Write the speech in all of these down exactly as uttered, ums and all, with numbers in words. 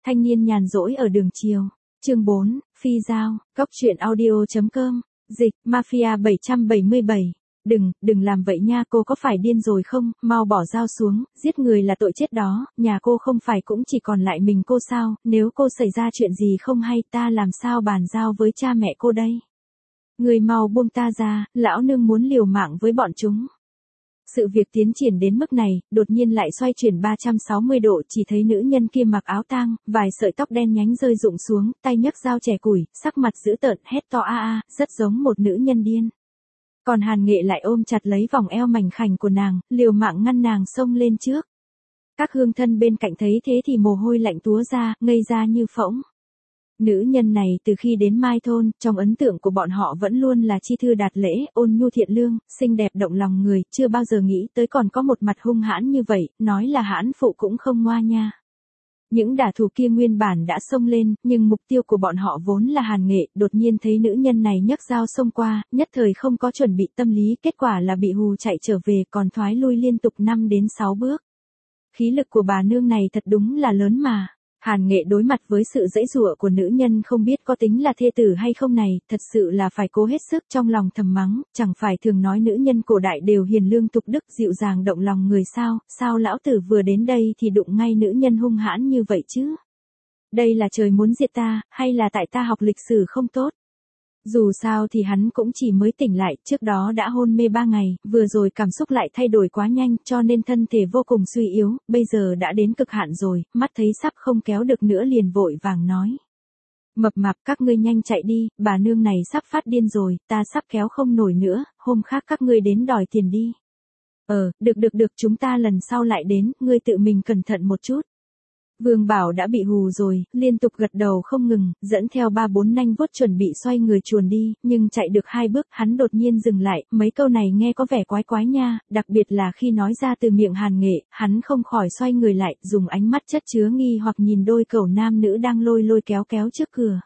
Thanh niên nhàn rỗi ở đường chiều. Chương bốn, Phi Giao, Cốc truyện audio.com, dịch, Mafia bảy trăm bảy mươi bảy. Đừng, đừng làm vậy nha, cô có phải điên rồi không, mau bỏ dao xuống, giết người là tội chết đó, nhà cô không phải cũng chỉ còn lại mình cô sao, nếu cô xảy ra chuyện gì không hay ta làm sao bàn giao với cha mẹ cô đây. Người mau buông ta ra, lão nương muốn liều mạng với bọn chúng. Sự việc tiến triển đến mức này, đột nhiên lại xoay chuyển ba trăm sáu mươi độ, chỉ thấy nữ nhân kia mặc áo tang, vài sợi tóc đen nhánh rơi rụng xuống, tay nhấc dao chẻ củi, sắc mặt dữ tợn, hét to a a, rất giống một nữ nhân điên. Còn Hàn Nghệ lại ôm chặt lấy vòng eo mảnh khảnh của nàng, liều mạng ngăn nàng xông lên trước. Các hương thân bên cạnh thấy thế thì mồ hôi lạnh túa ra, ngây ra như phỗng. Nữ nhân này từ khi đến Mai Thôn, trong ấn tượng của bọn họ vẫn luôn là chi thư đạt lễ, ôn nhu thiện lương, xinh đẹp động lòng người, chưa bao giờ nghĩ tới còn có một mặt hung hãn như vậy, nói là hãn phụ cũng không ngoa nha. Những đả thủ kia nguyên bản đã xông lên, nhưng mục tiêu của bọn họ vốn là Hàn Nghệ, đột nhiên thấy nữ nhân này nhấc dao xông qua, nhất thời không có chuẩn bị tâm lý, kết quả là bị hù chạy trở về, còn thoái lui liên tục năm đến sáu bước. Khí lực của bà nương này thật đúng là lớn mà. Hàn Nghệ đối mặt với sự giãy giụa của nữ nhân không biết có tính là thê tử hay không này, thật sự là phải cố hết sức, trong lòng thầm mắng, chẳng phải thường nói nữ nhân cổ đại đều hiền lương tục đức dịu dàng động lòng người sao, sao lão tử vừa đến đây thì đụng ngay nữ nhân hung hãn như vậy chứ? Đây là trời muốn diệt ta, hay là tại ta học lịch sử không tốt? Dù sao thì hắn cũng chỉ mới tỉnh lại, trước đó đã hôn mê ba ngày, vừa rồi cảm xúc lại thay đổi quá nhanh, cho nên thân thể vô cùng suy yếu, bây giờ đã đến cực hạn rồi, mắt thấy sắp không kéo được nữa liền vội vàng nói. Mập mạp, các ngươi nhanh chạy đi, bà nương này sắp phát điên rồi, ta sắp kéo không nổi nữa, hôm khác các ngươi đến đòi tiền đi. Ờ, được được được, chúng ta lần sau lại đến, ngươi tự mình cẩn thận một chút. Vương Bảo đã bị hù rồi, liên tục gật đầu không ngừng, dẫn theo ba bốn nanh vuốt chuẩn bị xoay người chuồn đi, nhưng chạy được hai bước, hắn đột nhiên dừng lại, mấy câu này nghe có vẻ quái quái nha, đặc biệt là khi nói ra từ miệng Hàn Nghệ, hắn không khỏi xoay người lại, dùng ánh mắt chất chứa nghi hoặc nhìn đôi cẩu nam nữ đang lôi lôi kéo kéo trước cửa.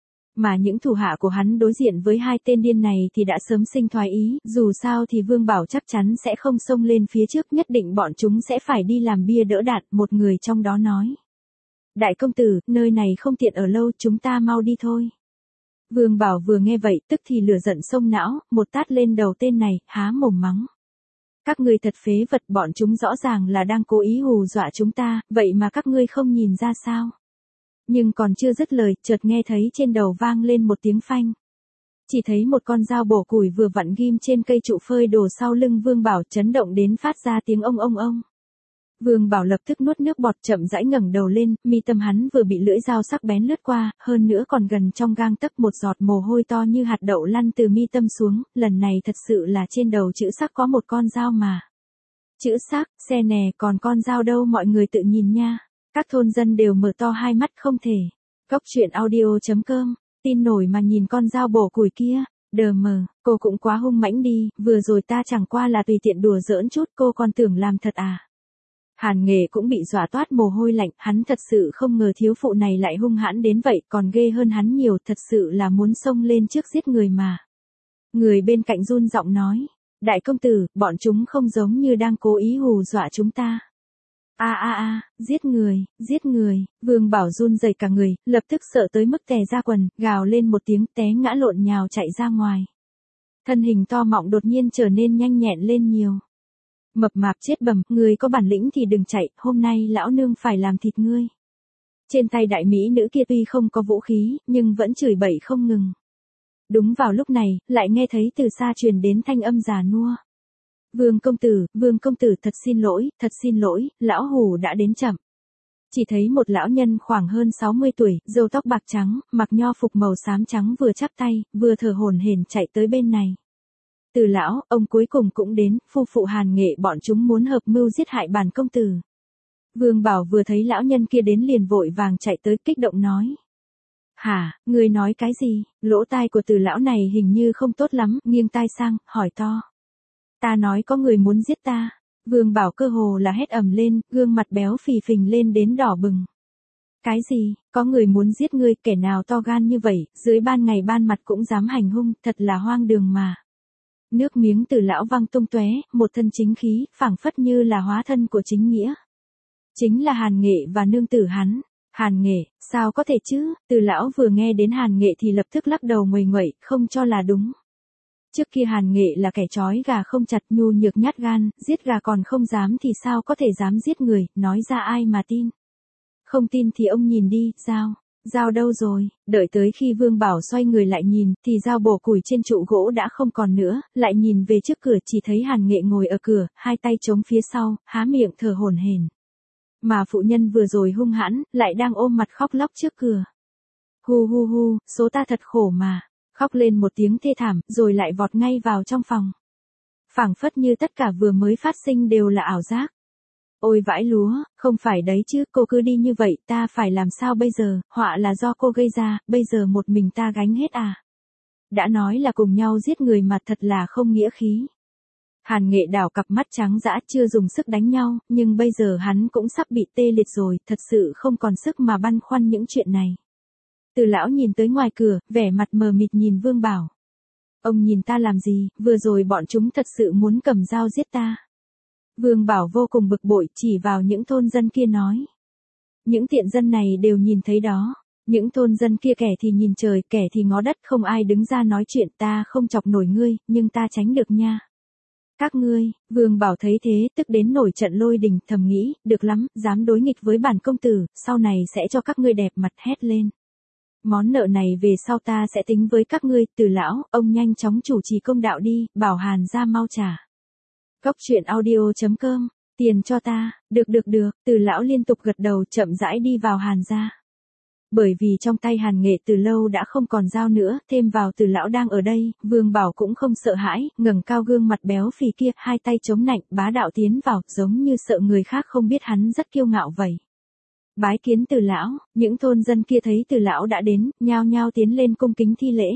Mà những thủ hạ của hắn đối diện với hai tên điên này thì đã sớm sinh thoái ý, dù sao thì Vương Bảo chắc chắn sẽ không xông lên phía trước, nhất định bọn chúng sẽ phải đi làm bia đỡ đạn, một người trong đó nói. Đại công tử, nơi này không tiện ở lâu, chúng ta mau đi thôi. Vương Bảo vừa nghe vậy, tức thì lửa giận sông não, một tát lên đầu tên này, há mồm mắng. Các ngươi thật phế vật, bọn chúng rõ ràng là đang cố ý hù dọa chúng ta, vậy mà các ngươi không nhìn ra sao? Nhưng còn chưa dứt lời, chợt nghe thấy trên đầu vang lên một tiếng phanh. Chỉ thấy một con dao bổ củi vừa vặn ghim trên cây trụ phơi đồ sau lưng Vương Bảo, chấn động đến phát ra tiếng ông ông ông. Vương Bảo lập tức nuốt nước bọt, chậm rãi ngẩng đầu lên, mi tâm hắn vừa bị lưỡi dao sắc bén lướt qua, hơn nữa còn gần trong gang tấc, một giọt mồ hôi to như hạt đậu lăn từ mi tâm xuống, lần này thật sự là trên đầu chữ sắc có một con dao mà. Chữ sắc, xe nè, còn con dao đâu, mọi người tự nhìn nha. Các thôn dân đều mở to hai mắt không thể. Cốc truyện audio.com, tin nổi mà nhìn con dao bổ củi kia. Đờ mờ, cô cũng quá hung mãnh đi, vừa rồi ta chẳng qua là tùy tiện đùa giỡn chút, cô còn tưởng làm thật à. Hàn Nghệ cũng bị dọa toát mồ hôi lạnh, hắn thật sự không ngờ thiếu phụ này lại hung hãn đến vậy, còn ghê hơn hắn nhiều, thật sự là muốn xông lên trước giết người mà. Người bên cạnh run giọng nói, đại công tử, bọn chúng không giống như đang cố ý hù dọa chúng ta. A a a, giết người, giết người, Vương Bảo run rẩy cả người, lập tức sợ tới mức tè ra quần, gào lên một tiếng, té ngã lộn nhào chạy ra ngoài. Thân hình to mọng đột nhiên trở nên nhanh nhẹn lên nhiều. Mập mạp chết bầm, ngươi có bản lĩnh thì đừng chạy, hôm nay lão nương phải làm thịt ngươi. Trên tay đại mỹ nữ kia tuy không có vũ khí, nhưng vẫn chửi bậy không ngừng. Đúng vào lúc này, lại nghe thấy từ xa truyền đến thanh âm già nua. Vương công tử, Vương công tử, thật xin lỗi, thật xin lỗi, lão hù đã đến chậm. Chỉ thấy một lão nhân khoảng hơn sáu mươi tuổi, râu tóc bạc trắng, mặc nho phục màu xám trắng vừa chắp tay, vừa thở hổn hển chạy tới bên này. Từ lão, ông cuối cùng cũng đến, phu phụ Hàn Nghệ bọn chúng muốn hợp mưu giết hại bản công tử. Vương Bảo vừa thấy lão nhân kia đến liền vội vàng chạy tới, kích động nói. Hả, người nói cái gì? Lỗ tai của Từ lão này hình như không tốt lắm, nghiêng tai sang, hỏi to. Ta nói có người muốn giết ta. Vương Bảo cơ hồ là hét ầm lên, gương mặt béo phì phình lên đến đỏ bừng. Cái gì, có người muốn giết ngươi, kẻ nào to gan như vậy, dưới ban ngày ban mặt cũng dám hành hung, thật là hoang đường mà. Nước miếng Từ lão văng tung tóe, một thân chính khí, phảng phất như là hóa thân của chính nghĩa. Chính là Hàn Nghệ và nương tử hắn. Hàn Nghệ, sao có thể chứ, Từ lão vừa nghe đến Hàn Nghệ thì lập tức lắc đầu nguầy nguậy, không cho là đúng. Trước kia Hàn Nghệ là kẻ trói gà không chặt, nhu nhược nhát gan, giết gà còn không dám thì sao có thể dám giết người, nói ra ai mà tin. Không tin thì ông nhìn đi, dao, dao đâu rồi, đợi tới khi Vương Bảo xoay người lại nhìn, thì dao bổ củi trên trụ gỗ đã không còn nữa, lại nhìn về trước cửa chỉ thấy Hàn Nghệ ngồi ở cửa, hai tay chống phía sau, há miệng thở hổn hển. Mà phụ nhân vừa rồi hung hãn, lại đang ôm mặt khóc lóc trước cửa. Hu hu hu, số ta thật khổ mà. Khóc lên một tiếng thê thảm, rồi lại vọt ngay vào trong phòng. Phảng phất như tất cả vừa mới phát sinh đều là ảo giác. Ôi vãi lúa, không phải đấy chứ, cô cứ đi như vậy, ta phải làm sao bây giờ, họa là do cô gây ra, bây giờ một mình ta gánh hết à. Đã nói là cùng nhau giết người mà thật là không nghĩa khí. Hàn Nghệ đảo cặp mắt trắng dã, chưa dùng sức đánh nhau, nhưng bây giờ hắn cũng sắp bị tê liệt rồi, thật sự không còn sức mà băn khoăn những chuyện này. Từ lão nhìn tới ngoài cửa, vẻ mặt mờ mịt nhìn Vương Bảo. Ông nhìn ta làm gì, vừa rồi bọn chúng thật sự muốn cầm dao giết ta. Vương Bảo vô cùng bực bội, chỉ vào những thôn dân kia nói. Những tiện dân này đều nhìn thấy đó. Những thôn dân kia kẻ thì nhìn trời, kẻ thì ngó đất, không ai đứng ra nói chuyện, ta không chọc nổi ngươi, nhưng ta tránh được nha. Các ngươi, Vương Bảo thấy thế, tức đến nổi trận lôi đình, thầm nghĩ, được lắm, dám đối nghịch với bản công tử, sau này sẽ cho các ngươi đẹp mặt, hét lên. Món nợ này về sau ta sẽ tính với các ngươi, Từ lão, ông nhanh chóng chủ trì công đạo đi, bảo Hàn gia mau trả. Góc truyện audio chấm com, tiền cho ta, được được được, Từ lão liên tục gật đầu, chậm rãi đi vào Hàn gia. Bởi vì trong tay Hàn Nghệ từ lâu đã không còn dao nữa, thêm vào Từ lão đang ở đây, Vương Bảo cũng không sợ hãi, ngẩng cao gương mặt béo phì kia, hai tay chống nạnh, bá đạo tiến vào, giống như sợ người khác không biết hắn rất kiêu ngạo vậy. Bái kiến Từ lão, những thôn dân kia thấy Từ lão đã đến, nhao nhao tiến lên cung kính thi lễ.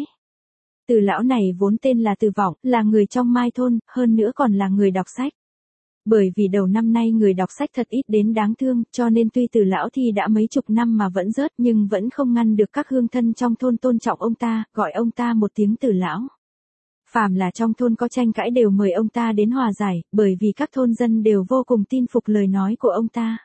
Từ lão này vốn tên là Từ Vọng, là người trong Mai thôn, hơn nữa còn là người đọc sách. Bởi vì đầu năm nay người đọc sách thật ít đến đáng thương, cho nên tuy Từ lão thì đã mấy chục năm mà vẫn rớt, nhưng vẫn không ngăn được các hương thân trong thôn tôn trọng ông ta, gọi ông ta một tiếng Từ lão. Phàm là trong thôn có tranh cãi đều mời ông ta đến hòa giải, bởi vì các thôn dân đều vô cùng tin phục lời nói của ông ta.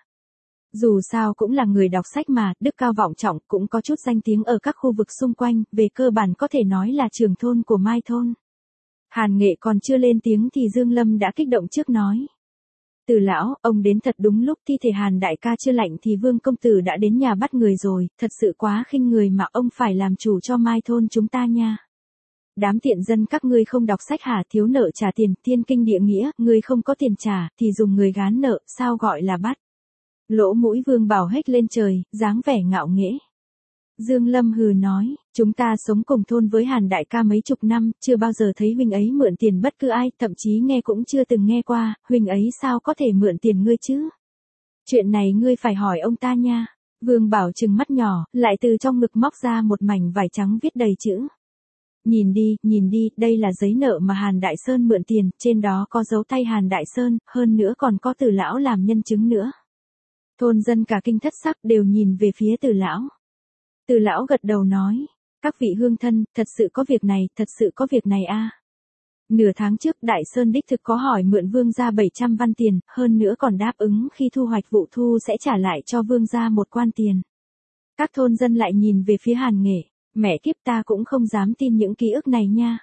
Dù sao cũng là người đọc sách mà, đức cao vọng trọng, cũng có chút danh tiếng ở các khu vực xung quanh, về cơ bản có thể nói là trưởng thôn của Mai thôn. Hàn Nghệ còn chưa lên tiếng thì Dương Lâm đã kích động trước nói. Từ lão, ông đến thật đúng lúc, thi thể Hàn đại ca chưa lạnh thì Vương công tử đã đến nhà bắt người rồi, thật sự quá khinh người mà ông phải làm chủ cho Mai thôn chúng ta nha. Đám tiện dân các ngươi không đọc sách hả, thiếu nợ trả tiền, thiên kinh địa nghĩa, ngươi không có tiền trả, thì dùng người gán nợ, sao gọi là bắt. Lỗ mũi Vương Bảo hếch lên trời, dáng vẻ ngạo nghễ. Dương Lâm hừ nói, chúng ta sống cùng thôn với Hàn đại ca mấy chục năm, chưa bao giờ thấy huynh ấy mượn tiền bất cứ ai, thậm chí nghe cũng chưa từng nghe qua, huynh ấy sao có thể mượn tiền ngươi chứ? Chuyện này ngươi phải hỏi ông ta nha. Vương Bảo trừng mắt nhỏ, lại từ trong ngực móc ra một mảnh vải trắng viết đầy chữ. Nhìn đi, nhìn đi, đây là giấy nợ mà Hàn Đại Sơn mượn tiền, trên đó có dấu tay Hàn Đại Sơn, hơn nữa còn có Từ lão làm nhân chứng nữa. Thôn dân cả kinh thất sắc đều nhìn về phía Từ lão. Từ lão gật đầu nói, các vị hương thân, thật sự có việc này, thật sự có việc này a. À. Nửa tháng trước Đại Sơn đích thực có hỏi mượn Vương gia bảy trăm văn tiền, hơn nữa còn đáp ứng khi thu hoạch vụ thu sẽ trả lại cho Vương gia một quan tiền. Các thôn dân lại nhìn về phía Hàn Nghệ, mẹ kiếp ta cũng không dám tin những ký ức này nha.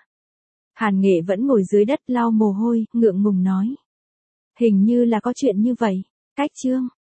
Hàn Nghệ vẫn ngồi dưới đất lau mồ hôi, ngượng ngùng nói. Hình như là có chuyện như vậy, cách chương.